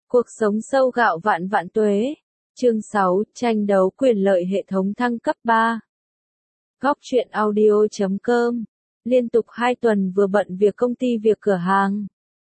Cuộc sống sâu gạo vạn vạn tuế. Chương 6, tranh đấu quyền lợi hệ thống thăng cấp 3. Góc truyện audio.com. Liên tục 2 tuần vừa bận việc công ty việc cửa hàng.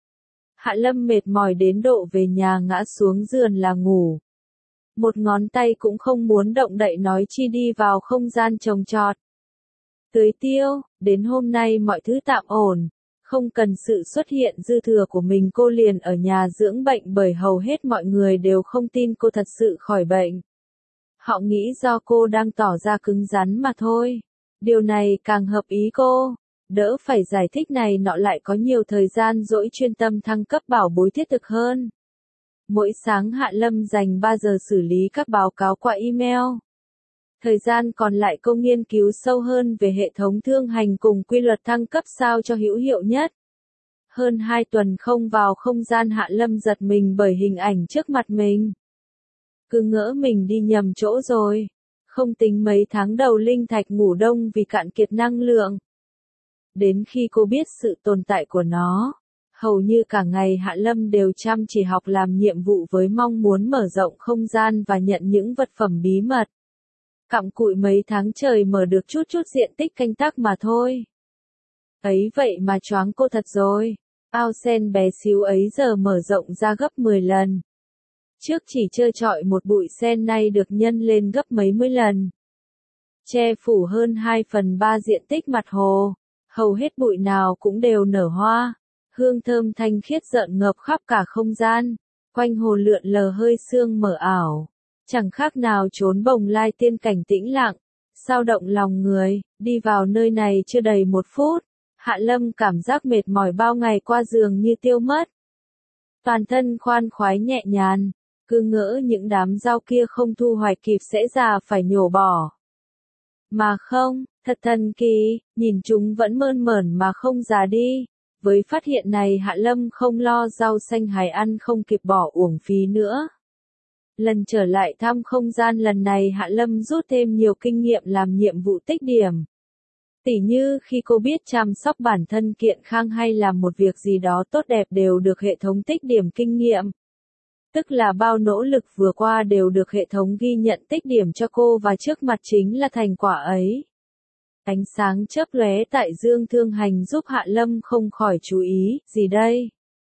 Hạ Lâm mệt mỏi đến độ về nhà ngã xuống giường là ngủ. Một ngón tay cũng không muốn động đậy nói chi đi vào không gian trồng trọt. Tưới tiêu, đến hôm nay mọi thứ tạm ổn. Không cần sự xuất hiện dư thừa của mình, cô liền ở nhà dưỡng bệnh bởi hầu hết mọi người đều không tin cô thật sự khỏi bệnh. Họ nghĩ do cô đang tỏ ra cứng rắn mà thôi. Điều này càng hợp ý cô. Đỡ phải giải thích này nọ, lại có nhiều thời gian rỗi chuyên tâm thăng cấp bảo bối thiết thực hơn. Mỗi sáng Hạ Lâm dành 3 giờ xử lý các báo cáo qua email. Thời gian còn lại cô nghiên cứu sâu hơn về hệ thống thương hành cùng quy luật thăng cấp sao cho hữu hiệu nhất. Hơn 2 tuần không vào không gian, Hạ Lâm giật mình bởi hình ảnh trước mặt mình. Cứ ngỡ mình đi nhầm chỗ rồi. Không tính mấy tháng đầu linh thạch ngủ đông vì cạn kiệt năng lượng. Đến khi cô biết sự tồn tại của nó, hầu như cả ngày Hạ Lâm đều chăm chỉ học làm nhiệm vụ với mong muốn mở rộng không gian và nhận những vật phẩm bí mật. Cặm cụi mấy tháng trời mở được chút diện tích canh tác mà thôi. Ấy vậy mà choáng cô thật rồi. Ao sen bé xíu ấy giờ mở rộng ra gấp 10 lần. Trước chỉ trơ trọi một bụi sen nay được nhân lên gấp mấy mươi lần. Che phủ hơn 2/3 diện tích mặt hồ. Hầu hết bụi nào cũng đều nở hoa. Hương thơm thanh khiết rợn ngập khắp cả không gian. Quanh hồ lượn lờ hơi sương mờ ảo. Chẳng khác nào trốn bồng lai tiên cảnh tĩnh lặng, sao động lòng người. Đi vào nơi này chưa đầy 1 phút, Hạ Lâm cảm giác mệt mỏi bao ngày qua dường như tiêu mất. Toàn thân khoan khoái nhẹ nhàng, cứ ngỡ những đám rau kia không thu hoạch kịp sẽ già phải nhổ bỏ. Mà không, thật thần kỳ, nhìn chúng vẫn mơn mởn mà không già đi. Với phát hiện này, Hạ Lâm không lo rau xanh hái ăn không kịp bỏ uổng phí nữa. Lần trở lại thăm không gian lần này, Hạ Lâm rút thêm nhiều kinh nghiệm làm nhiệm vụ tích điểm. Tỉ như khi cô biết chăm sóc bản thân kiện khang hay làm một việc gì đó tốt đẹp đều được hệ thống tích điểm kinh nghiệm. Tức là bao nỗ lực vừa qua đều được hệ thống ghi nhận tích điểm cho cô, và trước mặt chính là thành quả ấy. Ánh sáng chớp lóe tại dương thương hành giúp Hạ Lâm không khỏi chú ý, gì đây?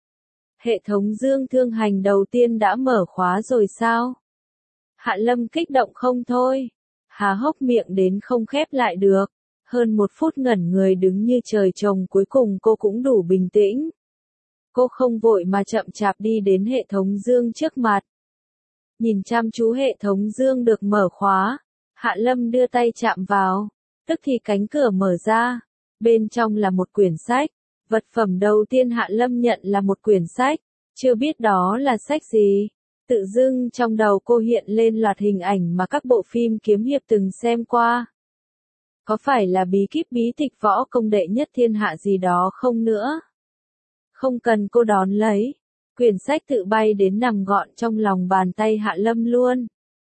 Hệ thống dương thương hành đầu tiên đã mở khóa rồi sao? Hạ Lâm kích động không thôi. Há hốc miệng đến không khép lại được. Hơn 1 phút ngẩn người đứng như trời trồng, cuối cùng cô cũng đủ bình tĩnh. Cô không vội mà chậm chạp đi đến hệ thống dương trước mặt. Nhìn chăm chú hệ thống dương được mở khóa. Hạ Lâm đưa tay chạm vào. Tức thì cánh cửa mở ra. Bên trong là một quyển sách. Vật phẩm đầu tiên Hạ Lâm nhận là một quyển sách. Chưa biết đó là sách gì. Tự dưng trong đầu cô hiện lên loạt hình ảnh mà các bộ phim kiếm hiệp từng xem qua. Có phải là bí kíp bí tịch võ công đệ nhất thiên hạ gì đó không nữa? Không cần cô đón lấy. Quyển sách tự bay đến nằm gọn trong lòng bàn tay Hạ Lâm luôn.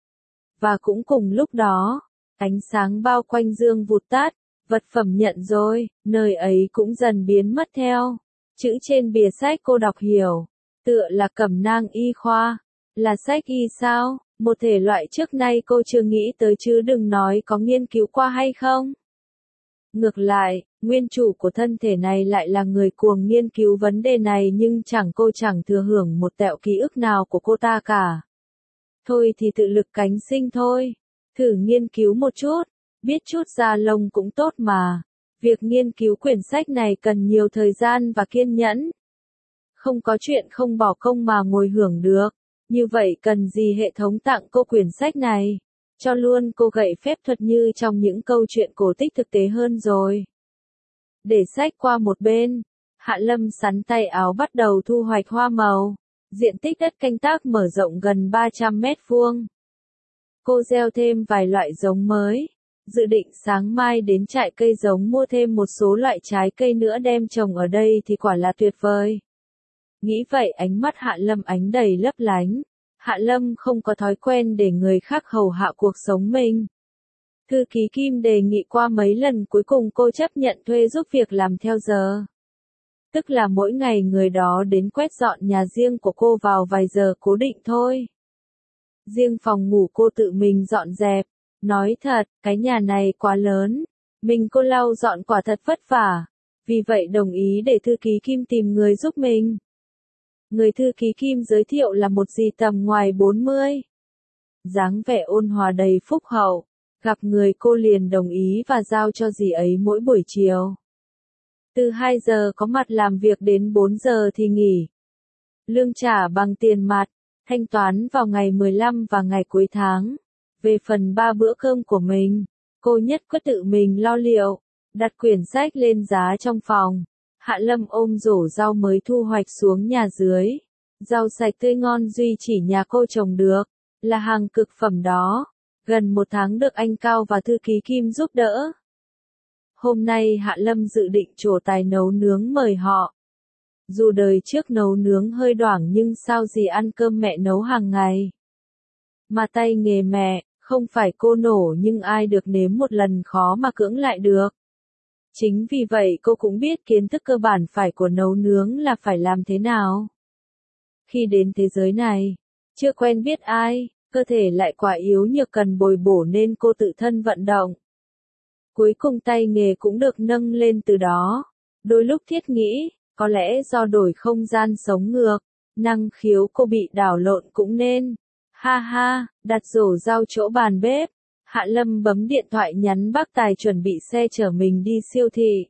Và cũng cùng lúc đó, ánh sáng bao quanh dương vụt tắt. Vật phẩm nhận rồi, nơi ấy cũng dần biến mất theo. Chữ trên bìa sách cô đọc hiểu. Tựa là cẩm nang y khoa. Là sách y sao? Một thể loại trước nay cô chưa nghĩ tới, chứ đừng nói có nghiên cứu qua hay không. Ngược lại, nguyên chủ của thân thể này lại là người cuồng nghiên cứu vấn đề này, nhưng cô chẳng thừa hưởng một tẹo ký ức nào của cô ta cả. Thôi thì tự lực cánh sinh thôi. Thử nghiên cứu một chút. Biết chút da lông cũng tốt mà. Việc nghiên cứu quyển sách này cần nhiều thời gian và kiên nhẫn. Không có chuyện không bỏ công mà ngồi hưởng được. Như vậy cần gì hệ thống tặng cô quyển sách này? Cho luôn cô gậy phép thuật như trong những câu chuyện cổ tích thực tế hơn rồi. Để sách qua một bên, Hạ Lâm sắn tay áo bắt đầu thu hoạch hoa màu. Diện tích đất canh tác mở rộng gần 300 mét vuông. Cô gieo thêm vài loại giống mới. Dự định sáng mai đến trại cây giống mua thêm một số loại trái cây nữa đem trồng ở đây thì quả là tuyệt vời. Nghĩ vậy ánh mắt Hạ Lâm ánh đầy lấp lánh. Hạ Lâm không có thói quen để người khác hầu hạ cuộc sống mình. Thư ký Kim đề nghị qua mấy lần, cuối cùng cô chấp nhận thuê giúp việc làm theo giờ. Tức là mỗi ngày người đó đến quét dọn nhà riêng của cô vào vài giờ cố định thôi. Riêng phòng ngủ cô tự mình dọn dẹp. Nói thật, cái nhà này quá lớn. Mình cô lau dọn quả thật vất vả. Vì vậy đồng ý để thư ký Kim tìm người giúp mình. Người thư ký Kim giới thiệu là một dì tầm ngoài 40. Dáng vẻ ôn hòa đầy phúc hậu. Gặp người cô liền đồng ý và giao cho dì ấy mỗi buổi chiều. Từ 2 giờ có mặt làm việc đến 4 giờ thì nghỉ. Lương trả bằng tiền mặt, thanh toán vào ngày 15 và ngày cuối tháng. Về phần 3 bữa cơm của mình, cô nhất quyết tự mình lo liệu, đặt quyển sách lên giá trong phòng. Hạ Lâm ôm rổ rau mới thu hoạch xuống nhà dưới. Rau sạch tươi ngon duy chỉ nhà cô trồng được, là hàng cực phẩm đó. Gần 1 tháng được anh Cao và thư ký Kim giúp đỡ. Hôm nay Hạ Lâm dự định trổ tài nấu nướng mời họ. Dù đời trước nấu nướng hơi đoảng nhưng sao gì ăn cơm mẹ nấu hàng ngày. Mà tay nghề mẹ, không phải cô nổ nhưng ai được nếm một lần khó mà cưỡng lại được. Chính vì vậy cô cũng biết kiến thức cơ bản phải của nấu nướng là phải làm thế nào. Khi đến thế giới này, chưa quen biết ai, cơ thể lại quá yếu nhược cần bồi bổ nên cô tự thân vận động. Cuối cùng tay nghề cũng được nâng lên từ đó. Đôi lúc thiết nghĩ, có lẽ do đổi không gian sống ngược, năng khiếu cô bị đảo lộn cũng nên. Ha ha, đặt rổ rau chỗ bàn bếp. Hạ Lâm bấm điện thoại nhắn bác Tài chuẩn bị xe chở mình đi siêu thị.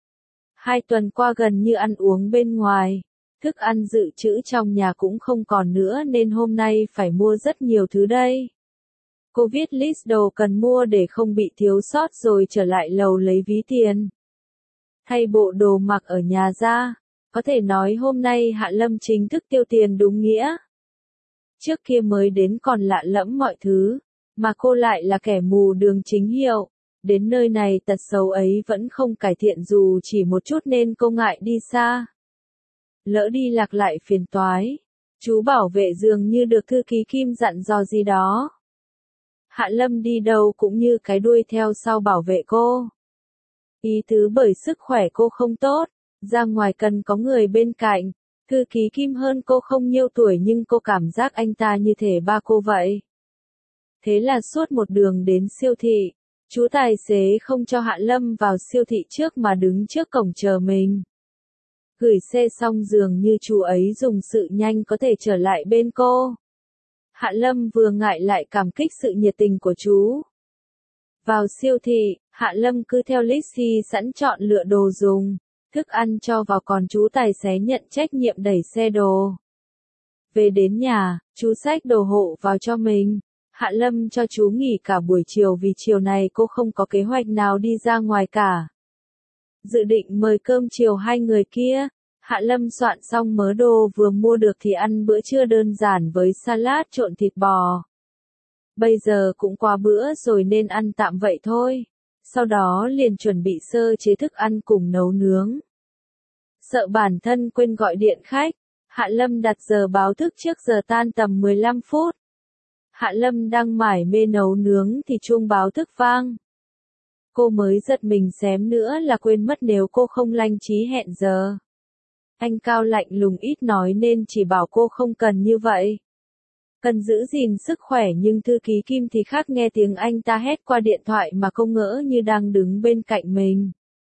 2 tuần qua gần như ăn uống bên ngoài. Thức ăn dự trữ trong nhà cũng không còn nữa nên hôm nay phải mua rất nhiều thứ đây. Cô viết list đồ cần mua để không bị thiếu sót rồi trở lại lầu lấy ví tiền. Thay bộ đồ mặc ở nhà ra, có thể nói hôm nay Hạ Lâm chính thức tiêu tiền đúng nghĩa. Trước kia mới đến còn lạ lẫm mọi thứ, mà cô lại là kẻ mù đường chính hiệu. Đến nơi này tật xấu ấy vẫn không cải thiện dù chỉ một chút nên cô ngại đi xa. Lỡ đi lạc lại phiền toái. Chú bảo vệ dường như được thư ký Kim dặn dò gì đó. Hạ Lâm đi đâu cũng như cái đuôi theo sau bảo vệ cô. Ý tứ bởi sức khỏe cô không tốt, ra ngoài cần có người bên cạnh. Thư ký Kim hơn cô không nhiêu tuổi nhưng cô cảm giác anh ta như thể ba cô vậy. Thế là suốt một đường đến siêu thị, chú tài xế không cho Hạ Lâm vào siêu thị trước mà đứng trước cổng chờ mình. Gửi xe xong dường như chú ấy dùng sự nhanh có thể trở lại bên cô. Hạ Lâm vừa ngại lại cảm kích sự nhiệt tình của chú. Vào siêu thị, Hạ Lâm cứ theo list sẵn chọn lựa đồ dùng, thức ăn cho vào còn chú tài xế nhận trách nhiệm đẩy xe đồ. Về đến nhà, chú xách đồ hộ vào cho mình. Hạ Lâm cho chú nghỉ cả buổi chiều vì chiều này cô không có kế hoạch nào đi ra ngoài cả. Dự định mời cơm chiều 2 người kia. Hạ Lâm soạn xong mớ đồ vừa mua được thì ăn bữa trưa đơn giản với salad trộn thịt bò. Bây giờ cũng qua bữa rồi nên ăn tạm vậy thôi. Sau đó liền chuẩn bị sơ chế thức ăn cùng nấu nướng. Sợ bản thân quên gọi điện khách, Hạ Lâm đặt giờ báo thức trước giờ tan tầm 15 phút. Hạ Lâm đang mải mê nấu nướng thì chuông báo thức vang. Cô mới giật mình xém nữa là quên mất nếu cô không lanh trí hẹn giờ. Anh Cao lạnh lùng ít nói nên chỉ bảo cô không cần như vậy. Cần giữ gìn sức khỏe nhưng thư ký Kim thì khác, nghe tiếng anh ta hét qua điện thoại mà cô ngỡ như đang đứng bên cạnh mình.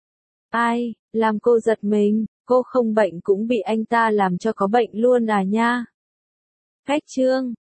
Ai, làm cô giật mình, cô không bệnh cũng bị anh ta làm cho có bệnh luôn à nha. Khách trương,